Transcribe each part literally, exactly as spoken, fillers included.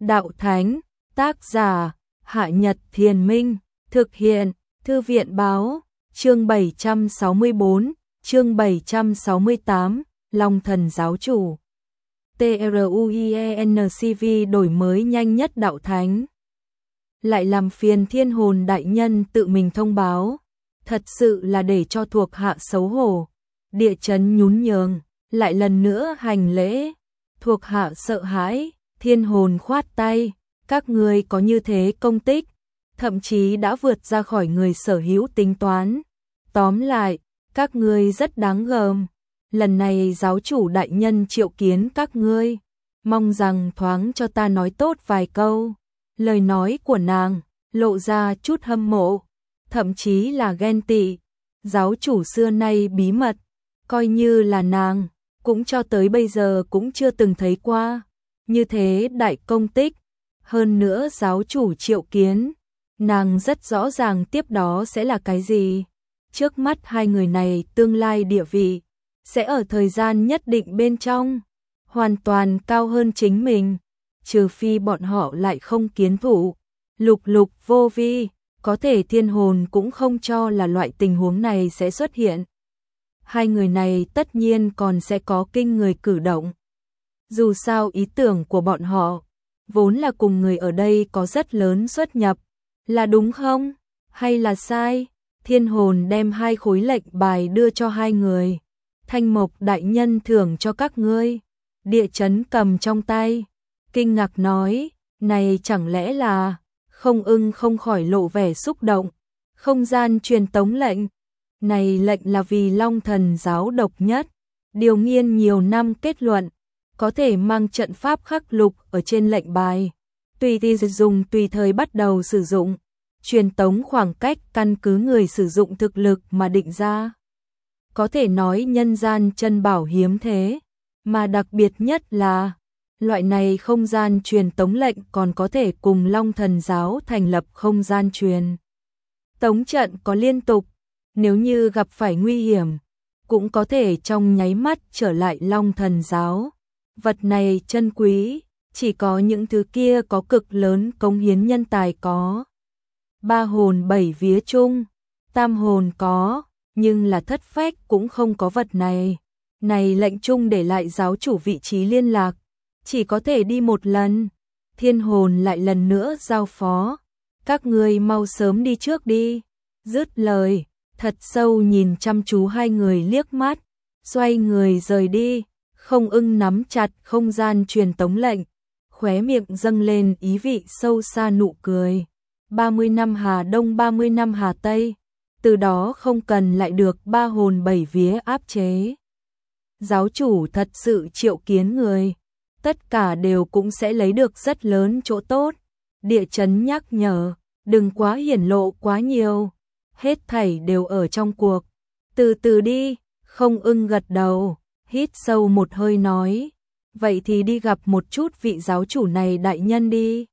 Đạo Thánh, tác giả, Hạ Nhật Thiền Minh, thực hiện, Thư viện Báo, chương bảy trăm sáu mươi bốn, chương bảy trăm sáu mươi tám, Long Thần Giáo Chủ. TRUIENCV đổi mới nhanh nhất Đạo Thánh. Lại làm phiền Thiên Hồn đại nhân tự mình thông báo, thật sự là để cho thuộc hạ xấu hổ. Địa chấn nhún nhường, lại lần nữa hành lễ. Thuộc hạ sợ hãi, Thiên Hồn khoát tay, các ngươi có như thế công tích, thậm chí đã vượt ra khỏi người sở hữu tính toán. Tóm lại, các ngươi rất đáng gờm. Lần này giáo chủ đại nhân triệu kiến các ngươi, mong rằng thoáng cho ta nói tốt vài câu. Lời nói của nàng lộ ra chút hâm mộ, thậm chí là ghen tị. Giáo chủ xưa nay bí mật, coi như là nàng, cũng cho tới bây giờ cũng chưa từng thấy qua. Như thế đại công tích, hơn nữa giáo chủ triệu kiến, nàng rất rõ ràng tiếp đó sẽ là cái gì. Trước mắt hai người này tương lai địa vị, sẽ ở thời gian nhất định bên trong, hoàn toàn cao hơn chính mình. Trừ phi bọn họ lại không kiến thủ, lục lục vô vi, có thể Thiên Hồn cũng không cho là loại tình huống này sẽ xuất hiện. Hai người này tất nhiên còn sẽ có kinh người cử động. Dù sao ý tưởng của bọn họ, vốn là cùng người ở đây có rất lớn xuất nhập, là đúng không? Hay là sai? Thiên Hồn đem hai khối lệnh bài đưa cho hai người. Thanh Mộc đại nhân thưởng cho các ngươi. Địa chấn cầm trong tay, kinh ngạc nói, này chẳng lẽ là... Không Ưng không khỏi lộ vẻ xúc động. Không gian truyền tống lệnh. Này lệnh là vì Long Thần giáo độc nhất, điều nghiên nhiều năm kết luận, có thể mang trận pháp khắc lục ở trên lệnh bài, tùy thì dùng tùy thời bắt đầu sử dụng, truyền tống khoảng cách căn cứ người sử dụng thực lực mà định ra. Có thể nói nhân gian chân bảo hiếm thế, mà đặc biệt nhất là loại này không gian truyền tống lệnh còn có thể cùng Long Thần giáo thành lập không gian truyền tống trận có liên tục, nếu như gặp phải nguy hiểm, cũng có thể trong nháy mắt trở lại Long Thần giáo. Vật này chân quý, chỉ có những thứ kia có cực lớn cống hiến nhân tài có. Ba hồn bảy vía chung, tam hồn có, nhưng là thất phách cũng không có vật này. Này lệnh chung để lại giáo chủ vị trí liên lạc, chỉ có thể đi một lần. Thiên Hồn lại lần nữa giao phó, các ngươi mau sớm đi trước đi. Dứt lời, thật sâu nhìn chăm chú hai người liếc mắt, xoay người rời đi. Không Ưng nắm chặt không gian truyền tống lệnh, khóe miệng dâng lên ý vị sâu xa nụ cười. ba mươi năm Hà Đông ba mươi năm Hà Tây, từ đó không cần lại được ba hồn bảy vía áp chế. Giáo chủ thật sự triệu kiến người, tất cả đều cũng sẽ lấy được rất lớn chỗ tốt. Địa chấn nhắc nhở, đừng quá hiển lộ quá nhiều, hết thảy đều ở trong cuộc. Từ từ đi. Không Ưng gật đầu, hít sâu một hơi nói, vậy thì đi gặp một chút vị giáo chủ này đại nhân đi.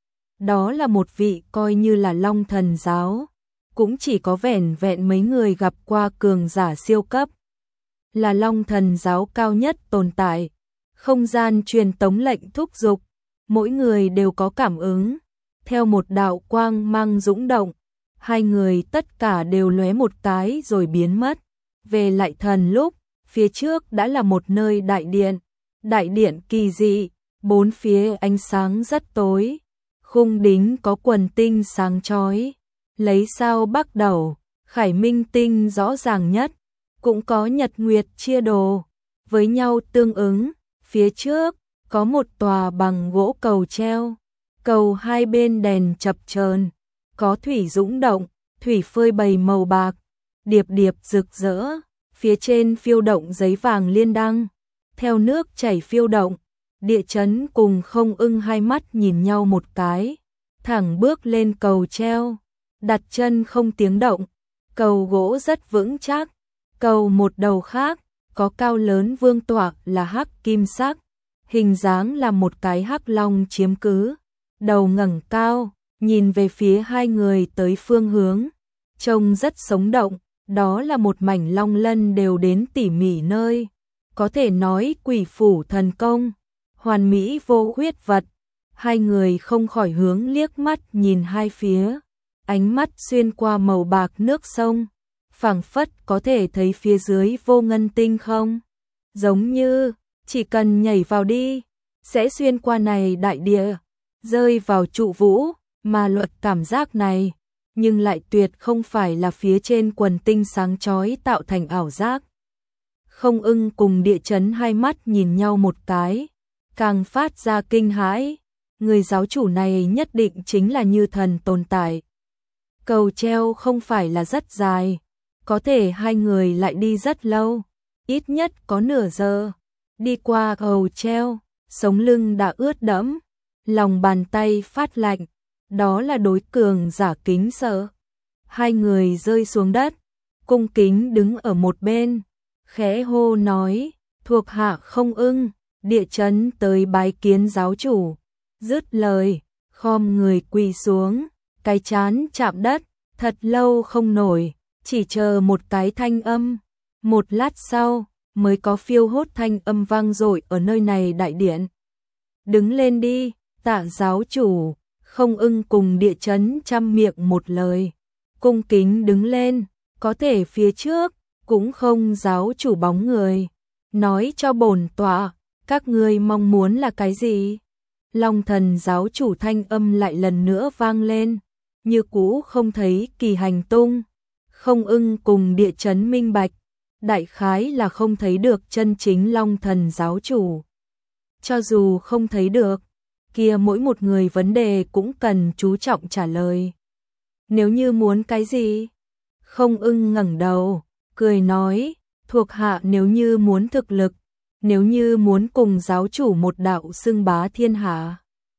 Đó là một vị coi như là Long Thần giáo, cũng chỉ có vẻn vẹn mấy người gặp qua cường giả siêu cấp, là Long Thần giáo cao nhất tồn tại. Không gian truyền tống lệnh thúc giục, mỗi người đều có cảm ứng, theo một đạo quang mang dũng động, hai người tất cả đều lóe một cái rồi biến mất. Về lại thần lúc, phía trước đã là một nơi đại điện, đại điện kỳ dị, bốn phía ánh sáng rất tối, khung đính có quần tinh sáng chói, lấy sao bắt đầu, khải minh tinh rõ ràng nhất, cũng có nhật nguyệt chia đồ, với nhau tương ứng. Phía trước, có một tòa bằng gỗ cầu treo, cầu hai bên đèn chập chờn, có thủy dũng động, thủy phơi bày màu bạc, điệp điệp rực rỡ, phía trên phiêu động giấy vàng liên đăng, theo nước chảy phiêu động. Địa chấn cùng Không Ưng hai mắt nhìn nhau một cái, thẳng bước lên cầu treo, đặt chân không tiếng động, cầu gỗ rất vững chắc, cầu một đầu khác, có cao lớn vương tọa là hắc kim sắc, hình dáng là một cái hắc long chiếm cứ, đầu ngẩng cao, nhìn về phía hai người tới phương hướng, trông rất sống động. Đó là một mảnh long lân đều đến tỉ mỉ nơi, có thể nói quỷ phủ thần công, hoàn mỹ vô khuyết vật. Hai người không khỏi hướng liếc mắt nhìn hai phía, ánh mắt xuyên qua màu bạc nước sông, phảng phất có thể thấy phía dưới vô ngân tinh không. Giống như, chỉ cần nhảy vào đi, sẽ xuyên qua này đại địa, rơi vào trụ vũ, mà luật cảm giác này, nhưng lại tuyệt không phải là phía trên quần tinh sáng chói tạo thành ảo giác. Không Ưng cùng Địa Chấn hai mắt nhìn nhau một cái, càng phát ra kinh hãi, người giáo chủ này nhất định chính là như thần tồn tại. Cầu treo không phải là rất dài, có thể hai người lại đi rất lâu, ít nhất có nửa giờ. Đi qua cầu treo, sống lưng đã ướt đẫm, lòng bàn tay phát lạnh, đó là đối cường giả kính sợ. Hai người rơi xuống đất, cung kính đứng ở một bên, khẽ hô nói, thuộc hạ Không Ưng, Địa Chấn tới bái kiến giáo chủ. Dứt lời, khom người quỳ xuống, cái trán chạm đất, thật lâu không nổi, chỉ chờ một cái thanh âm. Một lát sau, mới có phiêu hốt thanh âm vang dội ở nơi này đại điện. Đứng lên đi, tạ giáo chủ. Không Ưng cùng Địa Chấn chăm miệng một lời, cung kính đứng lên, có thể phía trước cũng không giáo chủ bóng người. Nói cho bổn tọa, các ngươi mong muốn là cái gì? Long Thần giáo chủ thanh âm lại lần nữa vang lên, như cũ không thấy kỳ hành tung. Không Ưng cùng Địa Chấn minh bạch, đại khái là không thấy được chân chính Long Thần giáo chủ. Cho dù không thấy được, kia mỗi một người vấn đề cũng cần chú trọng trả lời. Nếu như muốn cái gì? Không Ưng ngẩng đầu, cười nói, thuộc hạ nếu như muốn thực lực, nếu như muốn cùng giáo chủ một đạo xưng bá thiên hạ.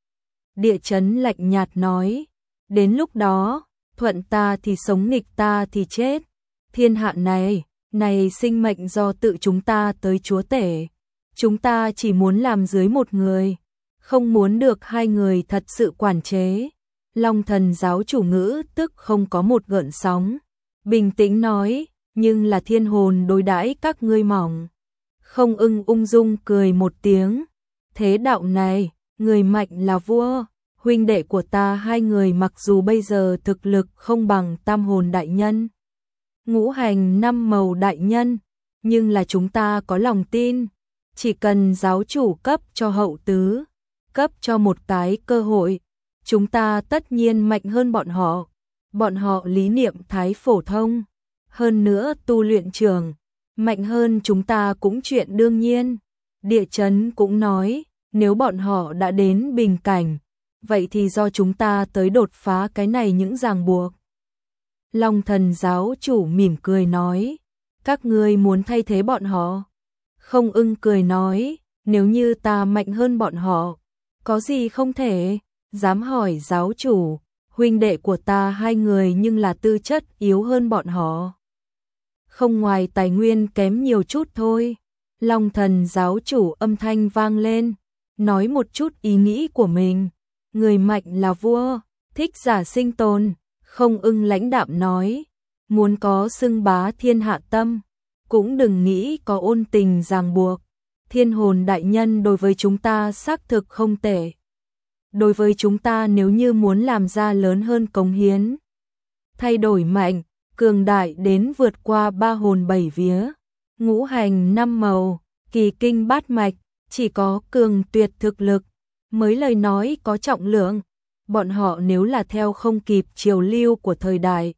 Địa Chấn lạnh nhạt nói, đến lúc đó, thuận ta thì sống, nghịch ta thì chết. Thiên hạ này, này sinh mệnh do tự chúng ta tới chúa tể. Chúng ta chỉ muốn làm dưới một người, không muốn được hai người thật sự quản chế. Long Thần giáo chủ ngữ tức không có một gợn sóng, bình tĩnh nói, nhưng là thiên hồn đối đãi các ngươi mỏng. Không Ưng ung dung cười một tiếng, thế đạo này, người mạnh là vua. Huynh đệ của ta hai người mặc dù bây giờ thực lực không bằng tam hồn đại nhân, ngũ hành năm màu đại nhân, nhưng là chúng ta có lòng tin, chỉ cần giáo chủ cấp cho hậu tứ, cấp cho một cái cơ hội, chúng ta tất nhiên mạnh hơn bọn họ. Bọn họ lý niệm thái phổ thông, hơn nữa tu luyện trường, mạnh hơn chúng ta cũng chuyện đương nhiên. Địa Chấn cũng nói, nếu bọn họ đã đến bình cảnh, vậy thì do chúng ta tới đột phá cái này những ràng buộc. Long Thần giáo chủ mỉm cười nói, các ngươi muốn thay thế bọn họ. Không Ưng cười nói, nếu như ta mạnh hơn bọn họ, có gì không thể? Dám hỏi giáo chủ, huynh đệ của ta hai người nhưng là tư chất yếu hơn bọn họ. Không ngoài tài nguyên kém nhiều chút thôi. Long Thần giáo chủ âm thanh vang lên, nói một chút ý nghĩ của mình. Người mạnh là vua, thích giả sinh tồn. Không Ưng lãnh đạm nói, muốn có xưng bá thiên hạ tâm, cũng đừng nghĩ có ôn tình ràng buộc. Thiên hồn đại nhân đối với chúng ta xác thực không tệ. Đối với chúng ta nếu như muốn làm ra lớn hơn cống hiến, thay đổi mạnh, cường đại đến vượt qua ba hồn bảy vía, ngũ hành năm màu, kỳ kinh bát mạch, chỉ có cường tuyệt thực lực mới lời nói có trọng lượng. Bọn họ nếu là theo không kịp chiều lưu của thời đại,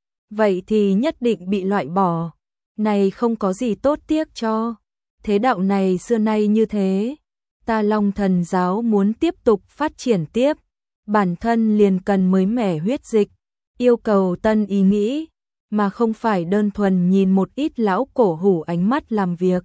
vậy thì nhất định bị loại bỏ. Này không có gì tốt tiếc cho. Thế đạo này xưa nay như thế, ta Long Thần giáo muốn tiếp tục phát triển tiếp, bản thân liền cần mới mẻ huyết dịch, yêu cầu tân ý nghĩ, mà không phải đơn thuần nhìn một ít lão cổ hủ ánh mắt làm việc.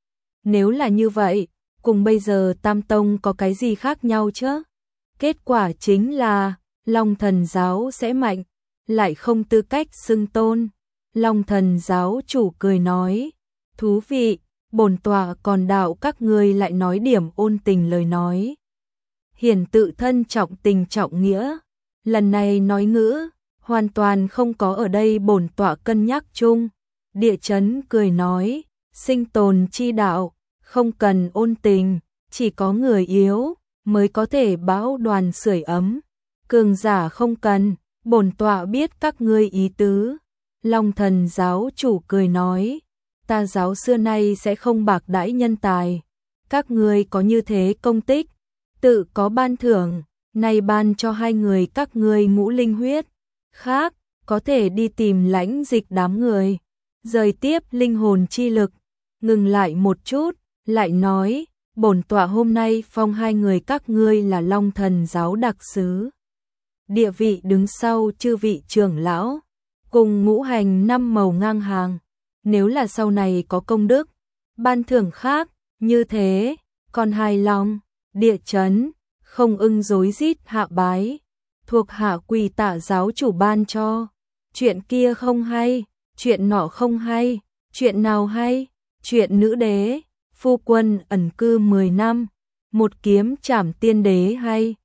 Nếu là như vậy, cùng bây giờ Tam Tông có cái gì khác nhau chứ? Kết quả chính là Long Thần giáo sẽ mạnh, lại không tư cách xưng tôn. Long Thần giáo chủ cười nói, thú vị, bổn tọa còn đạo các ngươi lại nói điểm ôn tình lời nói. Hiển tự thân trọng tình trọng nghĩa, lần này nói ngữ, hoàn toàn không có ở đây bổn tọa cân nhắc chung. Địa Chấn cười nói, sinh tồn chi đạo, không cần ôn tình, chỉ có người yếu, mới có thể bão đoàn sưởi ấm. Cường giả không cần, bổn tọa biết các ngươi ý tứ. Long Thần giáo chủ cười nói, ta giáo xưa nay sẽ không bạc đãi nhân tài. Các ngươi có như thế công tích, tự có ban thưởng, nay ban cho hai người các ngươi ngũ linh huyết. Khác, có thể đi tìm lãnh dịch đám người. Rời tiếp linh hồn chi lực, ngừng lại một chút, lại nói, bổn tọa hôm nay phong hai người các ngươi là Long Thần giáo đặc sứ. Địa vị đứng sau chư vị trưởng lão, cùng ngũ hành năm màu ngang hàng. Nếu là sau này có công đức, ban thưởng khác, như thế, còn hài lòng, địa chấn, không ưng rối rít hạ bái. Thuộc hạ quỳ tạ giáo chủ ban cho. Chuyện kia không hay, chuyện nọ không hay, chuyện nào hay, chuyện nữ đế, phu quân ẩn cư mười năm, một kiếm trảm tiên đế hay.